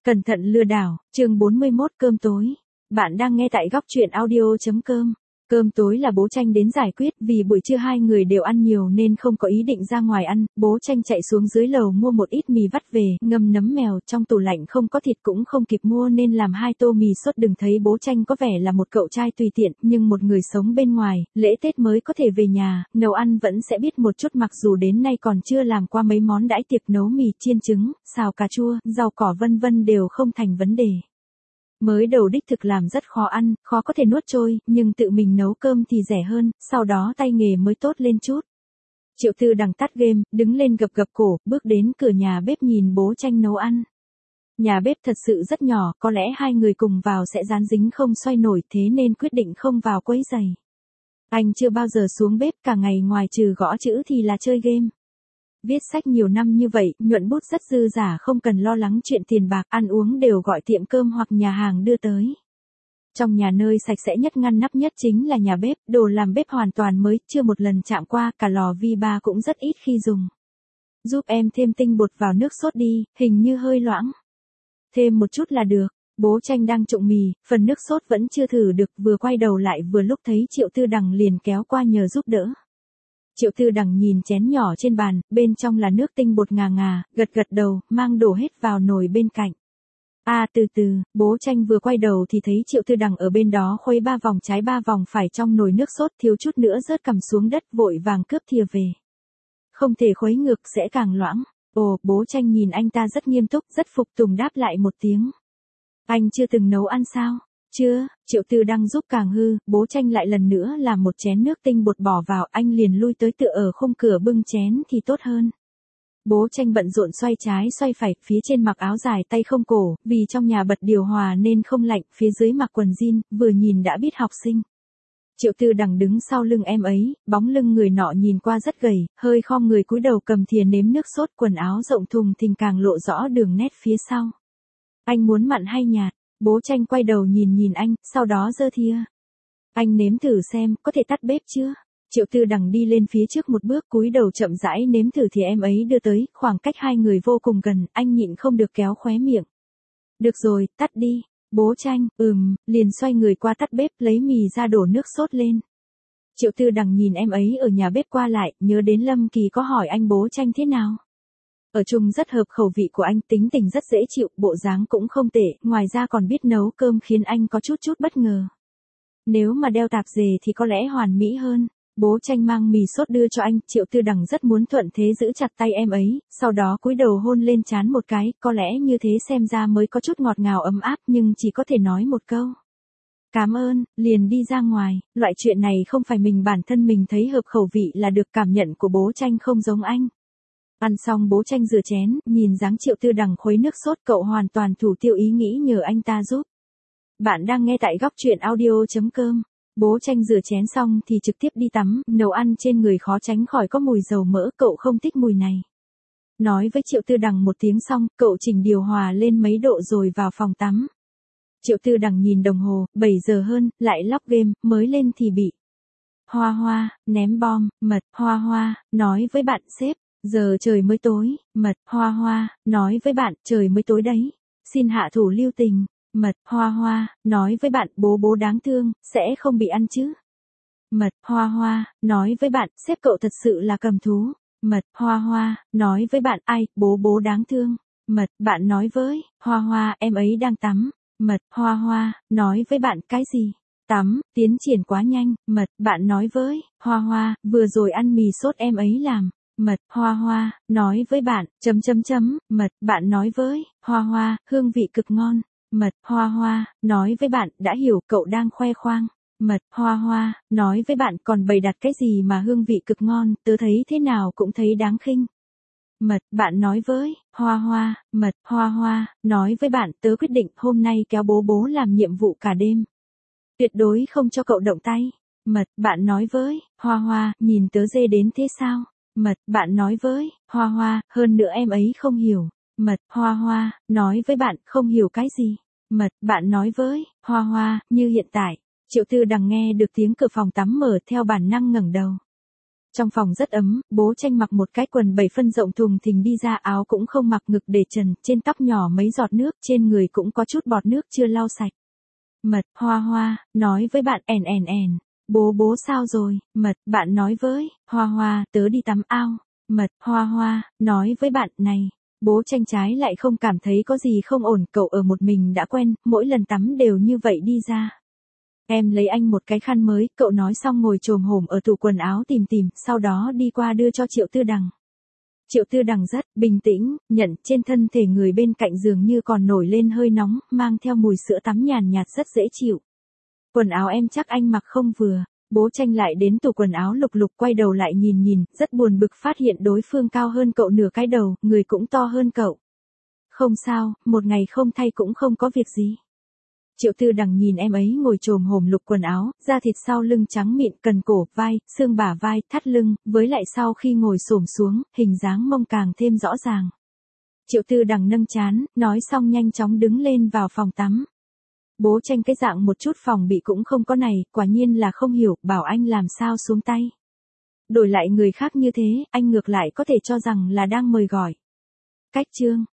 Cẩn thận lừa đảo, chương 41 cơm tối. Bạn đang nghe tại góc truyện audio.com. Cơm tối là bố Tranh đến giải quyết vì buổi trưa hai người đều ăn nhiều nên không có ý định ra ngoài ăn. Bố Tranh chạy xuống dưới lầu mua một ít mì vắt về, ngâm nấm mèo, trong tủ lạnh không có thịt cũng không kịp mua nên làm 2 tô mì sốt. Đừng thấy bố Tranh có vẻ là một cậu trai tùy tiện, nhưng một người sống bên ngoài, lễ Tết mới có thể về nhà, nấu ăn vẫn sẽ biết một chút, mặc dù đến nay còn chưa làm qua mấy món đãi tiệc nấu mì, chiên trứng, xào cà chua, rau cỏ vân vân đều không thành vấn đề. Mới đầu đích thực làm rất khó ăn, khó có thể nuốt trôi, nhưng tự mình nấu cơm thì rẻ hơn, sau đó tay nghề mới tốt lên chút. Triệu Tư Đằng tắt game, đứng lên gập gập cổ, bước đến cửa nhà bếp nhìn bố Tranh nấu ăn. Nhà bếp thật sự rất nhỏ, có lẽ hai người cùng vào sẽ dán dính không xoay nổi, thế nên quyết định không vào quấy rầy. Anh chưa bao giờ xuống bếp, cả ngày ngoài trừ gõ chữ thì là chơi game. Viết sách nhiều năm như vậy, nhuận bút rất dư giả, không cần lo lắng chuyện tiền bạc, ăn uống đều gọi tiệm cơm hoặc nhà hàng đưa tới. Trong nhà nơi sạch sẽ nhất ngăn nắp nhất chính là nhà bếp, đồ làm bếp hoàn toàn mới, chưa một lần chạm qua, cả lò vi ba cũng rất ít khi dùng. Giúp em thêm tinh bột vào nước sốt đi, hình như hơi loãng. Thêm một chút là được. Bố Tranh đang trụng mì, phần nước sốt vẫn chưa thử được, vừa quay đầu lại vừa lúc thấy Triệu Tư Đằng liền kéo qua nhờ giúp đỡ. Triệu Tư Đằng nhìn chén nhỏ trên bàn, bên trong là nước tinh bột ngà ngà, gật gật đầu, mang đổ hết vào nồi bên cạnh. Từ từ, bố Tranh vừa quay đầu thì thấy Triệu Tư Đằng ở bên đó khuấy 3 vòng trái 3 vòng phải trong nồi nước sốt, thiếu chút nữa rớt cằm xuống đất, vội vàng cướp thìa về. Không thể khuấy ngược sẽ càng loãng. Bố Tranh nhìn anh ta rất nghiêm túc, rất phục tùng đáp lại một tiếng. Anh chưa từng nấu ăn sao? Chưa. Triệu Tư Đằng giúp càng hư, bố Tranh lại lần nữa làm một chén nước tinh bột bỏ vào, anh liền lui tới tựa ở khung cửa bưng chén thì tốt hơn. Bố Tranh bận rộn xoay trái xoay phải, phía trên mặc áo dài tay không cổ, vì trong nhà bật điều hòa nên không lạnh, phía dưới mặc quần jean, vừa nhìn đã biết học sinh. Triệu Tư Đằng đứng sau lưng em ấy, bóng lưng người nọ nhìn qua rất gầy, hơi khom người cúi đầu cầm thìa nếm nước sốt, quần áo rộng thùng thình càng lộ rõ đường nét phía sau. Anh muốn mặn hay nhạt? Bố Tranh quay đầu nhìn anh, sau đó giơ thìa. Anh nếm thử xem, có thể tắt bếp chưa? Triệu Tư Đằng đi lên phía trước một bước, cúi đầu chậm rãi nếm thử thì em ấy đưa tới, khoảng cách hai người vô cùng gần, anh nhịn không được kéo khóe miệng. Được rồi, tắt đi. Bố Tranh, liền xoay người qua tắt bếp, lấy mì ra đổ nước sốt lên. Triệu Tư Đằng nhìn em ấy ở nhà bếp qua lại, nhớ đến Lâm Kỳ có hỏi anh bố Tranh thế nào. Ở chung rất hợp khẩu vị của anh, tính tình rất dễ chịu, bộ dáng cũng không tệ, ngoài ra còn biết nấu cơm khiến anh có chút bất ngờ. Nếu mà đeo tạp dề thì có lẽ hoàn mỹ hơn. Bố Tranh mang mì sốt đưa cho anh, Triệu Tư Đằng rất muốn thuận thế giữ chặt tay em ấy, sau đó cúi đầu hôn lên trán một cái, có lẽ như thế xem ra mới có chút ngọt ngào ấm áp, nhưng chỉ có thể nói một câu. Cảm ơn, liền đi ra ngoài, loại chuyện này không phải mình bản thân mình thấy hợp khẩu vị là được, cảm nhận của bố Tranh không giống anh. Ăn xong bố Tranh rửa chén, nhìn dáng Triệu Tư Đằng khuấy nước sốt, cậu hoàn toàn thủ tiêu ý nghĩ nhờ anh ta giúp. Bạn đang nghe tại góc truyện audio.com. Bố Tranh rửa chén xong thì trực tiếp đi tắm, nấu ăn trên người khó tránh khỏi có mùi dầu mỡ, cậu không thích mùi này. Nói với Triệu Tư Đằng một tiếng xong, cậu chỉnh điều hòa lên mấy độ rồi vào phòng tắm. Triệu Tư Đằng nhìn đồng hồ, 7 giờ hơn, lại log game, mới lên thì bị. Hoa, ném bom, mật, Hoa, nói với bạn sếp, giờ trời mới tối, mật, Hoa, nói với bạn, trời mới tối đấy, xin hạ thủ lưu tình. Mật, Hoa, nói với bạn, bố đáng thương, sẽ không bị ăn chứ. Mật, Hoa, nói với bạn, sếp cậu thật sự là cầm thú. Mật, Hoa, nói với bạn, ai, bố đáng thương. Mật, bạn nói với, Hoa, em ấy đang tắm. Mật, Hoa, nói với bạn, cái gì? Tắm, tiến triển quá nhanh. Mật, bạn nói với, Hoa, vừa rồi ăn mì sốt em ấy làm. Mật, Hoa, nói với bạn, Mật, bạn nói với, Hoa, hương vị cực ngon. Mật, Hoa, nói với bạn, đã hiểu, cậu đang khoe khoang. Mật, Hoa, nói với bạn, còn bày đặt cái gì mà hương vị cực ngon, tớ thấy thế nào cũng thấy đáng khinh. Mật, bạn nói với, Hoa, mật, Hoa, nói với bạn, tớ quyết định, hôm nay kéo bố làm nhiệm vụ cả đêm. Tuyệt đối không cho cậu động tay. Mật, bạn nói với, Hoa, nhìn tớ dê đến thế sao? Mật, bạn nói với, Hoa, hơn nữa em ấy không hiểu. Mật, Hoa, nói với bạn, không hiểu cái gì. Mật, bạn nói với, Hoa, như hiện tại. Triệu Tư Đằng nghe được tiếng cửa phòng tắm mở theo bản năng ngẩng đầu. Trong phòng rất ấm, bố Tranh mặc một cái quần 7 phân rộng thùng thình đi ra, áo cũng không mặc, ngực để trần, trên tóc nhỏ mấy giọt nước, trên người cũng có chút bọt nước chưa lau sạch. Mật, Hoa Hoa, nói với bạn ẻn. Bố sao rồi? Mật, bạn nói với Hoa Hoa, tớ đi tắm ao. Mật, Hoa Hoa, nói với bạn này. Bố Tranh trái lại không cảm thấy có gì không ổn, cậu ở một mình đã quen, mỗi lần tắm đều như vậy đi ra. Em lấy anh một cái khăn mới, cậu nói xong ngồi chồm hổm ở tủ quần áo tìm, sau đó đi qua đưa cho Triệu Tư Đằng. Triệu Tư Đằng rất bình tĩnh, nhận, trên thân thể người bên cạnh dường như còn nổi lên hơi nóng, mang theo mùi sữa tắm nhàn nhạt rất dễ chịu. Quần áo em chắc anh mặc không vừa. Bố Tranh lại đến tủ quần áo lục quay đầu lại nhìn, rất buồn bực phát hiện đối phương cao hơn cậu nửa cái đầu, người cũng to hơn cậu. Không sao, một ngày không thay cũng không có việc gì. Triệu Tư Đằng nhìn em ấy ngồi chồm hổm lục quần áo, da thịt sau lưng trắng mịn, cần cổ, vai, xương bả vai, thắt lưng, với lại sau khi ngồi xổm xuống, hình dáng mông càng thêm rõ ràng. Triệu Tư Đằng nâng trán, nói xong nhanh chóng đứng lên vào phòng tắm. Bố Tranh cái dạng một chút phòng bị cũng không có này, quả nhiên là không hiểu, bảo anh làm sao xuống tay. Đổi lại người khác như thế, anh ngược lại có thể cho rằng là đang mời gọi. Cách chương